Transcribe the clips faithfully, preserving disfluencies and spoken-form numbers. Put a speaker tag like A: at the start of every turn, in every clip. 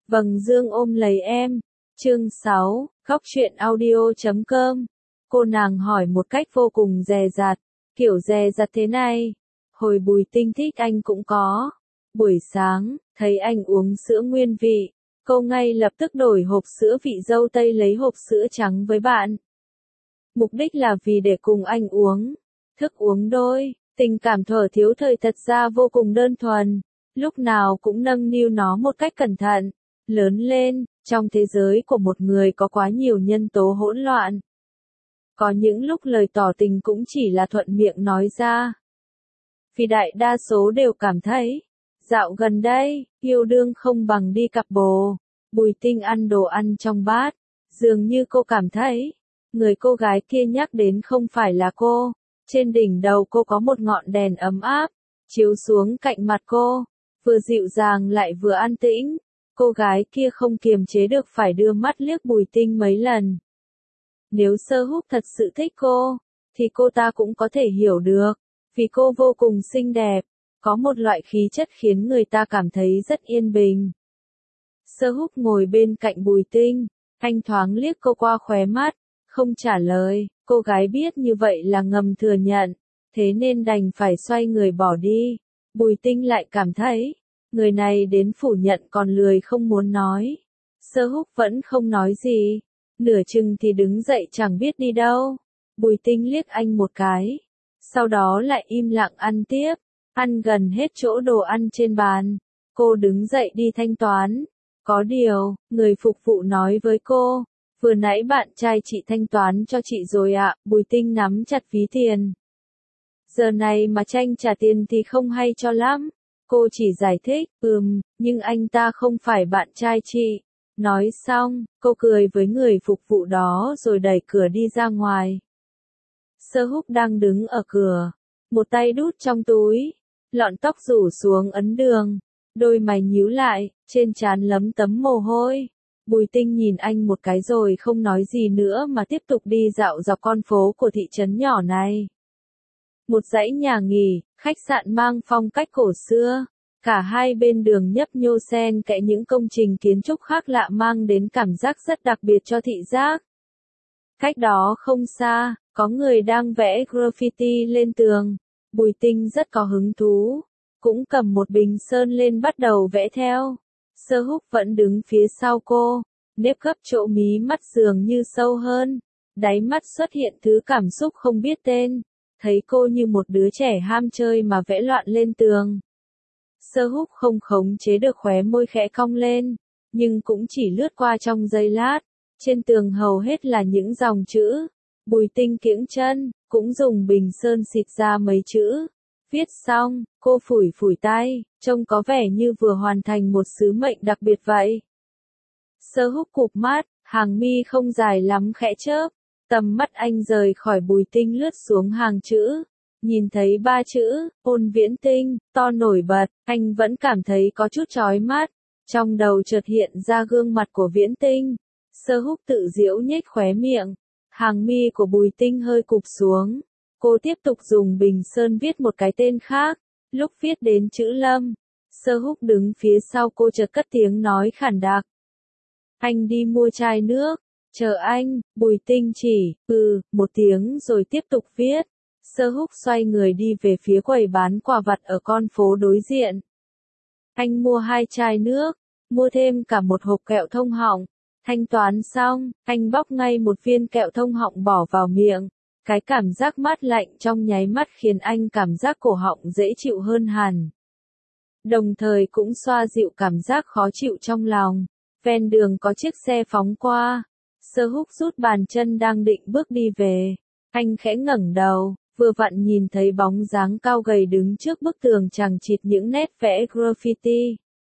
A: Vầng dương ôm lấy em. Chương sáu, góc truyện audio chấm com. Cô nàng hỏi một cách vô cùng dè dặt, kiểu dè dặt thế này. Hồi Bùi Tinh thích anh cũng có. Buổi sáng, thấy anh uống sữa nguyên vị, cô ngay lập tức đổi hộp sữa vị dâu tây lấy hộp sữa trắng với bạn. Mục đích là vì để cùng anh uống. Thức uống đôi, tình cảm thuở thiếu thời thật ra vô cùng đơn thuần, lúc nào cũng nâng niu nó một cách cẩn thận. Lớn lên, trong thế giới của một người có quá nhiều nhân tố hỗn loạn. Có những lúc lời tỏ tình cũng chỉ là thuận miệng nói ra. Vì đại đa số đều cảm thấy, dạo gần đây, yêu đương không bằng đi cặp bồ. Bùi Tinh ăn đồ ăn trong bát, dường như cô cảm thấy, người cô gái kia nhắc đến không phải là cô. Trên đỉnh đầu cô có một ngọn đèn ấm áp, chiếu xuống cạnh mặt cô, vừa dịu dàng lại vừa an tĩnh. Cô gái kia không kiềm chế được phải đưa mắt liếc Bùi Tinh mấy lần. Nếu Sơ Húc thật sự thích cô, thì cô ta cũng có thể hiểu được, vì cô vô cùng xinh đẹp, có một loại khí chất khiến người ta cảm thấy rất yên bình. Sơ Húc ngồi bên cạnh Bùi Tinh, anh thoáng liếc cô qua khóe mắt, không trả lời, cô gái biết như vậy là ngầm thừa nhận, thế nên đành phải xoay người bỏ đi. Bùi Tinh lại cảm thấy, người này đến phủ nhận còn lười không muốn nói. Sơ Húc vẫn không nói gì, nửa chừng thì đứng dậy chẳng biết đi đâu. Bùi Tinh liếc anh một cái, sau đó lại im lặng ăn tiếp, ăn gần hết chỗ đồ ăn trên bàn. Cô đứng dậy đi thanh toán. Có điều, người phục vụ nói với cô, vừa nãy bạn trai chị thanh toán cho chị rồi ạ. Bùi Tinh nắm chặt ví tiền. Giờ này mà tranh trả tiền thì không hay cho lắm. Cô chỉ giải thích, ừm, nhưng anh ta không phải bạn trai chị. Nói xong, cô cười với người phục vụ đó rồi đẩy cửa đi ra ngoài. Sơ Húc đang đứng ở cửa, một tay đút trong túi, lọn tóc rủ xuống ấn đường, đôi mày nhíu lại, trên trán lấm tấm mồ hôi. Bùi Tinh nhìn anh một cái rồi không nói gì nữa mà tiếp tục đi dạo dọc con phố của thị trấn nhỏ này. Một dãy nhà nghỉ, khách sạn mang phong cách cổ xưa, cả hai bên đường nhấp nhô xen kẽ những công trình kiến trúc khác lạ mang đến cảm giác rất đặc biệt cho thị giác. Cách đó không xa, có người đang vẽ graffiti lên tường. Bùi Tinh rất có hứng thú, cũng cầm một bình sơn lên bắt đầu vẽ theo. Sơ Húc vẫn đứng phía sau cô, nếp gấp chỗ mí mắt dường như sâu hơn, đáy mắt xuất hiện thứ cảm xúc không biết tên, thấy cô như một đứa trẻ ham chơi mà vẽ loạn lên tường. Sơ Húc không khống chế được khóe môi khẽ cong lên, nhưng cũng chỉ lướt qua trong giây lát, trên tường hầu hết là những dòng chữ. Bùi Tinh kiễng chân, cũng dùng bình sơn xịt ra mấy chữ. Viết xong, cô phủi phủi tay, trông có vẻ như vừa hoàn thành một sứ mệnh đặc biệt vậy. Sơ Húc cụp mắt, hàng mi không dài lắm khẽ chớp, tầm mắt anh rời khỏi Bùi Tinh lướt xuống hàng chữ. Nhìn thấy ba chữ, Ôn Viễn Tinh, to nổi bật, anh vẫn cảm thấy có chút chói mắt. Trong đầu chợt hiện ra gương mặt của Viễn Tinh. Sơ Húc tự giễu nhếch khóe miệng, hàng mi của Bùi Tinh hơi cụp xuống. Cô tiếp tục dùng bình sơn viết một cái tên khác, lúc viết đến chữ Lâm. Sơ Húc đứng phía sau cô chợt cất tiếng nói khản đặc. Anh đi mua chai nước, chờ anh. Bùi Tinh chỉ, ừ, một tiếng rồi tiếp tục viết. Sơ Húc xoay người đi về phía quầy bán quà vặt ở con phố đối diện. Anh mua hai chai nước, mua thêm cả một hộp kẹo thông họng. Thanh toán xong, anh bóc ngay một viên kẹo thông họng bỏ vào miệng. Cái cảm giác mát lạnh trong nháy mắt khiến anh cảm giác cổ họng dễ chịu hơn hẳn. Đồng thời cũng xoa dịu cảm giác khó chịu trong lòng. Ven đường có chiếc xe phóng qua. Sơ Húc rút bàn chân đang định bước đi về. Anh khẽ ngẩng đầu, vừa vặn nhìn thấy bóng dáng cao gầy đứng trước bức tường chằng chịt những nét vẽ graffiti.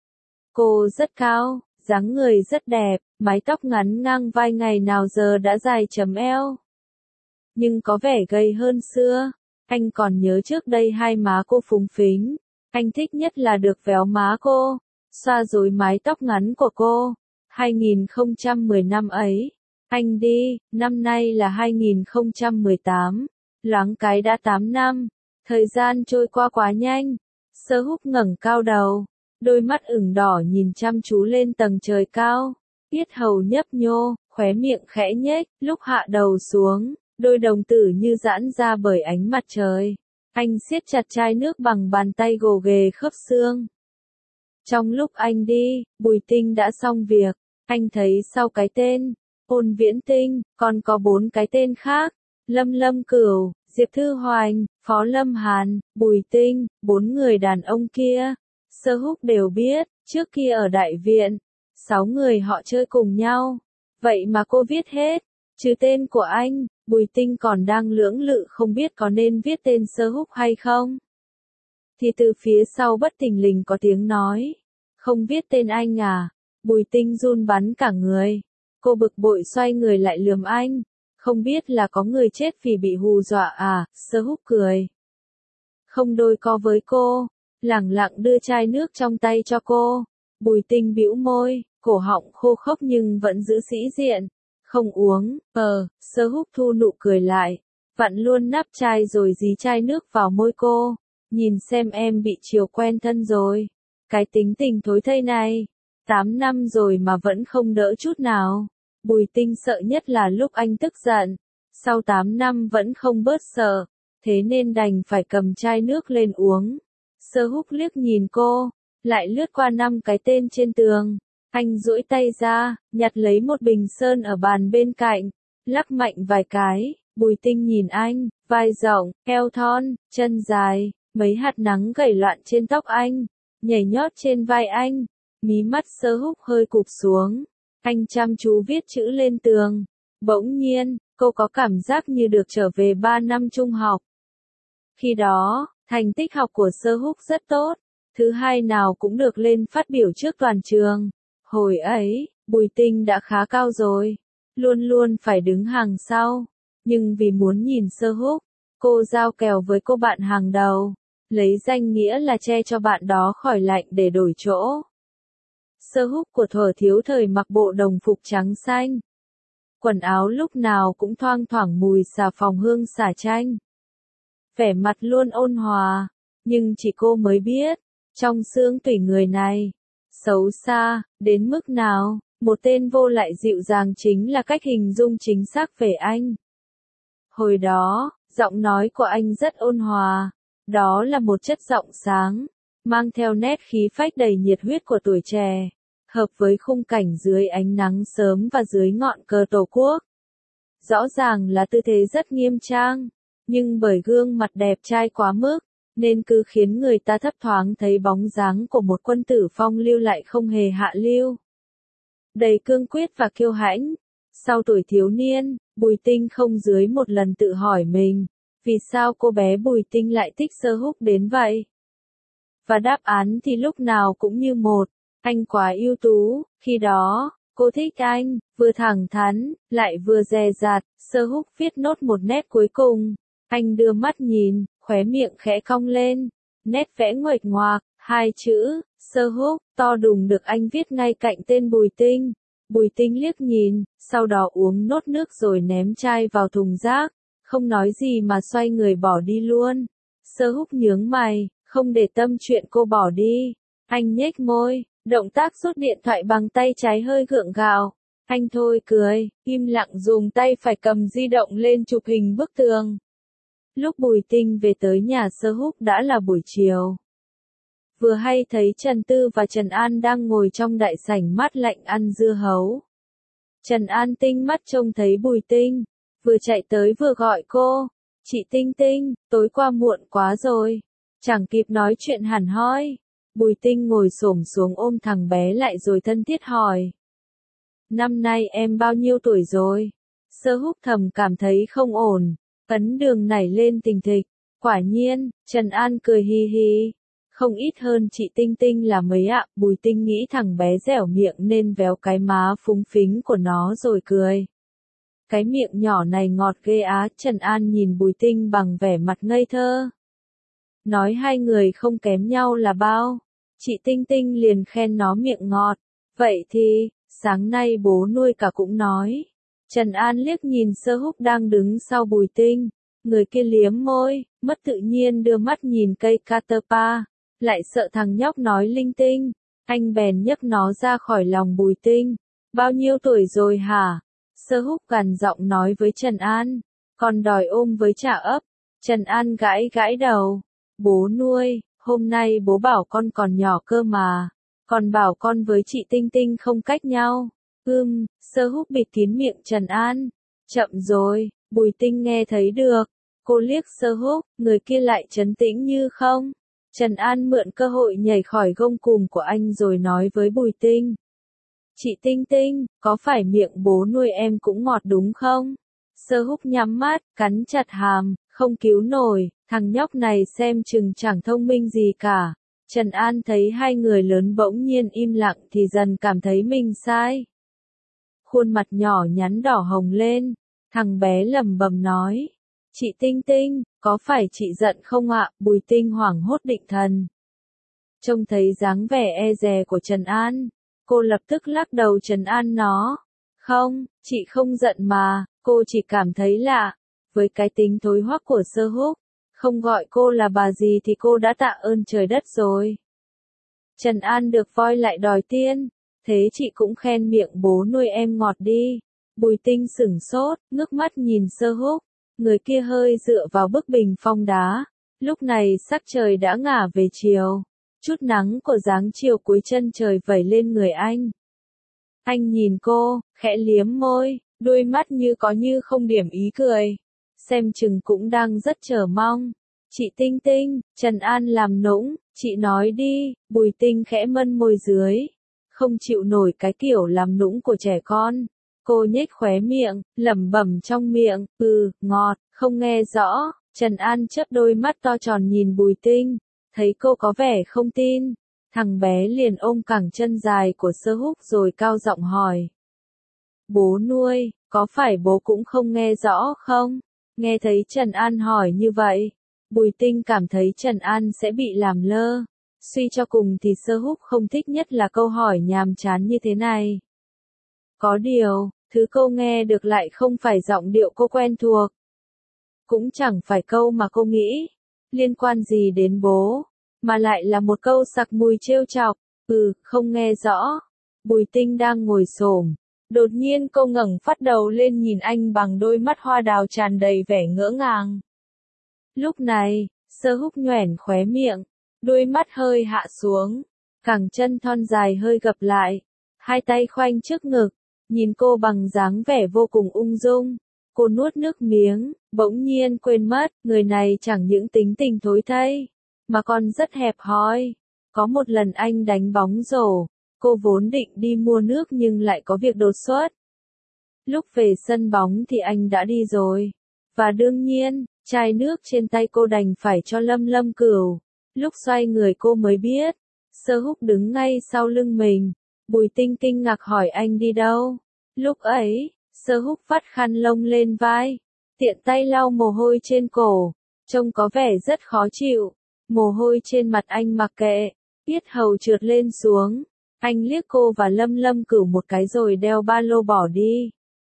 A: Cô rất cao, dáng người rất đẹp, mái tóc ngắn ngang vai ngày nào giờ đã dài chấm eo. Nhưng có vẻ gầy hơn xưa. Anh còn nhớ trước đây hai má cô phúng phính. Anh thích nhất là được véo má cô, xoa rối mái tóc ngắn của cô. hai nghìn không trăm mười năm ấy, anh đi, năm nay là hai nghìn không trăm mười tám, loáng cái đã tám năm. Thời gian trôi qua quá nhanh. Sơ Húc ngẩng cao đầu, đôi mắt ửng đỏ nhìn chăm chú lên tầng trời cao, yết hầu nhấp nhô, khóe miệng khẽ nhếch, lúc hạ đầu xuống, đôi đồng tử như giãn ra bởi ánh mặt trời. Anh siết chặt chai nước bằng bàn tay gồ ghề khớp xương. Trong lúc anh đi, Bùi Tinh đã xong việc. Anh thấy sau cái tên Ôn Viễn Tinh, còn có bốn cái tên khác. Lâm Lâm Cửu, Diệp Thư Hoành, Phó Lâm Hàn, Bùi Tinh, bốn người đàn ông kia. Sơ Húc đều biết, trước kia ở đại viện, sáu người họ chơi cùng nhau. Vậy mà cô viết hết, trừ tên của anh. Bùi Tinh còn đang lưỡng lự không biết có nên viết tên Sơ Húc hay không. Thì từ phía sau bất thình lình có tiếng nói. Không viết tên anh à? Bùi Tinh run bắn cả người. Cô bực bội xoay người lại lườm anh. Không biết là có người chết vì bị hù dọa à? Sơ Húc cười. Không đôi co với cô. Lẳng lặng đưa chai nước trong tay cho cô. Bùi Tinh bĩu môi, cổ họng khô khốc nhưng vẫn giữ sĩ diện. Không uống, ờ, Sơ Húc thu nụ cười lại, vặn luôn nắp chai rồi dí chai nước vào môi cô, nhìn xem em bị chiều quen thân rồi, cái tính tình thối thây này, tám năm rồi mà vẫn không đỡ chút nào. Bùi Tinh sợ nhất là lúc anh tức giận, sau tám năm vẫn không bớt sợ, thế nên đành phải cầm chai nước lên uống. Sơ Húc liếc nhìn cô, lại lướt qua năm cái tên trên tường. Anh duỗi tay ra, nhặt lấy một bình sơn ở bàn bên cạnh, lắc mạnh vài cái. Bùi Tinh nhìn anh, vai rộng, eo thon, chân dài, mấy hạt nắng gảy loạn trên tóc anh, nhảy nhót trên vai anh, mí mắt Sơ Húc hơi cụp xuống. Anh chăm chú viết chữ lên tường. Bỗng nhiên, cô có cảm giác như được trở về ba năm trung học. Khi đó, thành tích học của Sơ Húc rất tốt, thứ hai nào cũng được lên phát biểu trước toàn trường. Hồi ấy, Bùi Tinh đã khá cao rồi, luôn luôn phải đứng hàng sau, nhưng vì muốn nhìn Sơ Húc, cô giao kèo với cô bạn hàng đầu, lấy danh nghĩa là che cho bạn đó khỏi lạnh để đổi chỗ. Sơ Húc của thuở thiếu thời mặc bộ đồng phục trắng xanh, quần áo lúc nào cũng thoang thoảng mùi xà phòng hương xả chanh. Vẻ mặt luôn ôn hòa, nhưng chỉ cô mới biết, trong xương tủy người này, xấu xa, đến mức nào, một tên vô lại dịu dàng chính là cách hình dung chính xác về anh. Hồi đó, giọng nói của anh rất ôn hòa, đó là một chất giọng sáng, mang theo nét khí phách đầy nhiệt huyết của tuổi trẻ, hợp với khung cảnh dưới ánh nắng sớm và dưới ngọn cờ Tổ quốc. Rõ ràng là tư thế rất nghiêm trang, nhưng bởi gương mặt đẹp trai quá mức, nên cứ khiến người ta thấp thoáng thấy bóng dáng của một quân tử phong lưu lại không hề hạ lưu. Đầy cương quyết và kiêu hãnh, sau tuổi thiếu niên, Bùi Tinh không dưới một lần tự hỏi mình, vì sao cô bé Bùi Tinh lại thích Sơ Húc đến vậy? Và đáp án thì lúc nào cũng như một, anh quá ưu tú, khi đó, cô thích anh, vừa thẳng thắn, lại vừa dè dặt. Sơ Húc viết nốt một nét cuối cùng, anh đưa mắt nhìn, khóe miệng khẽ cong lên, nét vẽ nguệch ngoạc, hai chữ, Sơ Húc, to đùng được anh viết ngay cạnh tên Bùi Tinh. Bùi Tinh liếc nhìn, sau đó uống nốt nước rồi ném chai vào thùng rác, không nói gì mà xoay người bỏ đi luôn. Sơ Húc nhướng mày, không để tâm chuyện cô bỏ đi. Anh nhếch môi, động tác rút điện thoại bằng tay trái hơi gượng gạo. Anh thôi cười, im lặng dùng tay phải cầm di động lên chụp hình bức tường. Lúc Bùi Tinh về tới nhà Sơ Húc đã là buổi chiều. Vừa hay thấy Trần Tư và Trần An đang ngồi trong đại sảnh mát lạnh ăn dưa hấu. Trần An tinh mắt trông thấy Bùi Tinh, vừa chạy tới vừa gọi cô, chị Tinh Tinh, tối qua muộn quá rồi. Chẳng kịp nói chuyện hẳn hoi. Bùi Tinh ngồi xổm xuống ôm thằng bé lại rồi thân thiết hỏi. Năm nay em bao nhiêu tuổi rồi? Sơ Húc thầm cảm thấy không ổn, ấn đường nảy lên tình thịch. Quả nhiên, Trần An cười hi hi. Không ít hơn chị Tinh Tinh là mấy ạ. Bùi Tinh nghĩ thằng bé dẻo miệng nên véo cái má phúng phính của nó rồi cười. Cái miệng nhỏ này ngọt ghê á. Trần An nhìn Bùi Tinh bằng vẻ mặt ngây thơ. Nói hai người không kém nhau là bao. Chị Tinh Tinh liền khen nó miệng ngọt. Vậy thì, sáng nay bố nuôi cả cũng nói. Trần An liếc nhìn Sơ Húc đang đứng sau Bùi Tinh. Người kia liếm môi, mất tự nhiên đưa mắt nhìn cây catapa. lại sợ thằng nhóc nói linh tinh, anh bèn nhấc nó ra khỏi lòng Bùi Tinh. Bao nhiêu tuổi rồi hả? Sơ Húc gằn giọng nói với Trần An, còn đòi ôm với trả ấp. Trần An gãi gãi đầu, bố nuôi, hôm nay bố bảo con còn nhỏ cơ mà, còn bảo con với chị Tinh Tinh không cách nhau. Ưm, Sơ Húc bịt kín miệng Trần An. Chậm rồi, Bùi Tinh nghe thấy được. Cô liếc Sơ Húc, người kia lại trấn tĩnh như không. Trần An mượn cơ hội nhảy khỏi gông cùm của anh rồi nói với Bùi Tinh. Chị Tinh Tinh, có phải miệng bố nuôi em cũng ngọt đúng không? Sơ Húc nhắm mắt, cắn chặt hàm, không cứu nổi, thằng nhóc này xem chừng chẳng thông minh gì cả. Trần An thấy hai người lớn bỗng nhiên im lặng thì dần cảm thấy mình sai. Khuôn mặt nhỏ nhắn đỏ hồng lên, thằng bé lẩm bẩm nói. Chị Tinh Tinh, có phải chị giận không ạ? Bùi Tinh hoảng hốt định thần. Trông thấy dáng vẻ e dè của Trần An, cô lập tức lắc đầu trấn an nó. Không, chị không giận mà, cô chỉ cảm thấy lạ. Với cái tính thối hoắc của Sơ Húc, không gọi cô là bà gì thì cô đã tạ ơn trời đất rồi. Trần An được voi lại đòi tiên, thế chị cũng khen miệng bố nuôi em ngọt đi. Bùi Tinh sửng sốt, ngước mắt nhìn Sơ Húc, người kia hơi dựa vào bức bình phong đá. Lúc này sắc trời đã ngả về chiều, chút nắng của dáng chiều cuối chân trời vẩy lên người anh. Anh nhìn cô, khẽ liếm môi, đôi mắt như có như không điểm ý cười. Xem chừng cũng đang rất chờ mong. Chị Tinh Tinh, Trần An làm nũng, chị nói đi. Bùi Tinh khẽ mân môi dưới, không chịu nổi cái kiểu làm nũng của trẻ con. Cô nhếch khóe miệng, lẩm bẩm trong miệng, ừ, ngọt, không nghe rõ. Trần An chớp đôi mắt to tròn nhìn Bùi Tinh, thấy cô có vẻ không tin. Thằng bé liền ôm cẳng chân dài của Sơ Húc rồi cao giọng hỏi. Bố nuôi, có phải bố cũng không nghe rõ không? Nghe thấy Trần An hỏi như vậy, Bùi Tinh cảm thấy Trần An sẽ bị làm lơ. Suy cho cùng thì Sơ Húc không thích nhất là câu hỏi nhàm chán như thế này. Có điều, thứ cô nghe được lại không phải giọng điệu cô quen thuộc. Cũng chẳng phải câu mà cô nghĩ, liên quan gì đến bố, mà lại là một câu sặc mùi trêu chọc. Ừ, không nghe rõ. Bùi Tinh đang ngồi xổm, đột nhiên cô ngẩng phát đầu lên nhìn anh bằng đôi mắt hoa đào tràn đầy vẻ ngỡ ngàng. Lúc này, Sơ Húc nhoẻn khóe miệng, đôi mắt hơi hạ xuống, cẳng chân thon dài hơi gập lại, hai tay khoanh trước ngực, nhìn cô bằng dáng vẻ vô cùng ung dung. Cô nuốt nước miếng, bỗng nhiên quên mất, người này chẳng những tính tình thối thây, mà còn rất hẹp hòi. Có một lần anh đánh bóng rổ, cô vốn định đi mua nước nhưng lại có việc đột xuất. Lúc về sân bóng thì anh đã đi rồi. Và đương nhiên, chai nước trên tay cô đành phải cho Lâm Lâm Cửu. Lúc xoay người cô mới biết, Sơ Húc đứng ngay sau lưng mình. Bùi Tinh kinh ngạc hỏi anh đi đâu. Lúc ấy, Sơ Húc vắt khăn lông lên vai, tiện tay lau mồ hôi trên cổ, trông có vẻ rất khó chịu. Mồ hôi trên mặt anh mặc kệ, yết hầu trượt lên xuống. Anh liếc cô và Lâm Lâm Cửu một cái rồi đeo ba lô bỏ đi.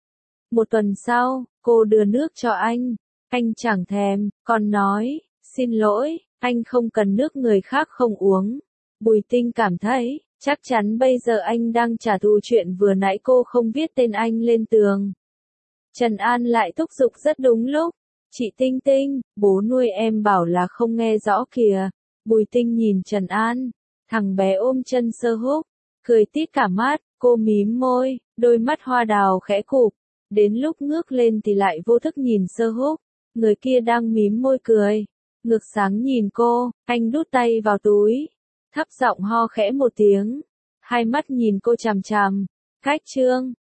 A: Một tuần sau, cô đưa nước cho anh. Anh chẳng thèm, còn nói, xin lỗi, anh không cần nước người khác không uống. Bùi Tinh cảm thấy, chắc chắn bây giờ anh đang trả thù chuyện vừa nãy cô không viết tên anh lên tường. Trần An lại thúc giục rất đúng lúc. Chị Tinh Tinh, bố nuôi em bảo là không nghe rõ kìa. Bùi Tinh nhìn Trần An, thằng bé ôm chân Sơ Húc, cười tít cả mắt, cô mím môi, đôi mắt hoa đào khẽ cụp. Đến lúc ngước lên thì lại vô thức nhìn Sơ Húc, người kia đang mím môi cười. Ngược sáng nhìn cô, anh đút tay vào túi, thấp giọng ho khẽ một tiếng, hai mắt nhìn cô chằm chằm. Cách trương,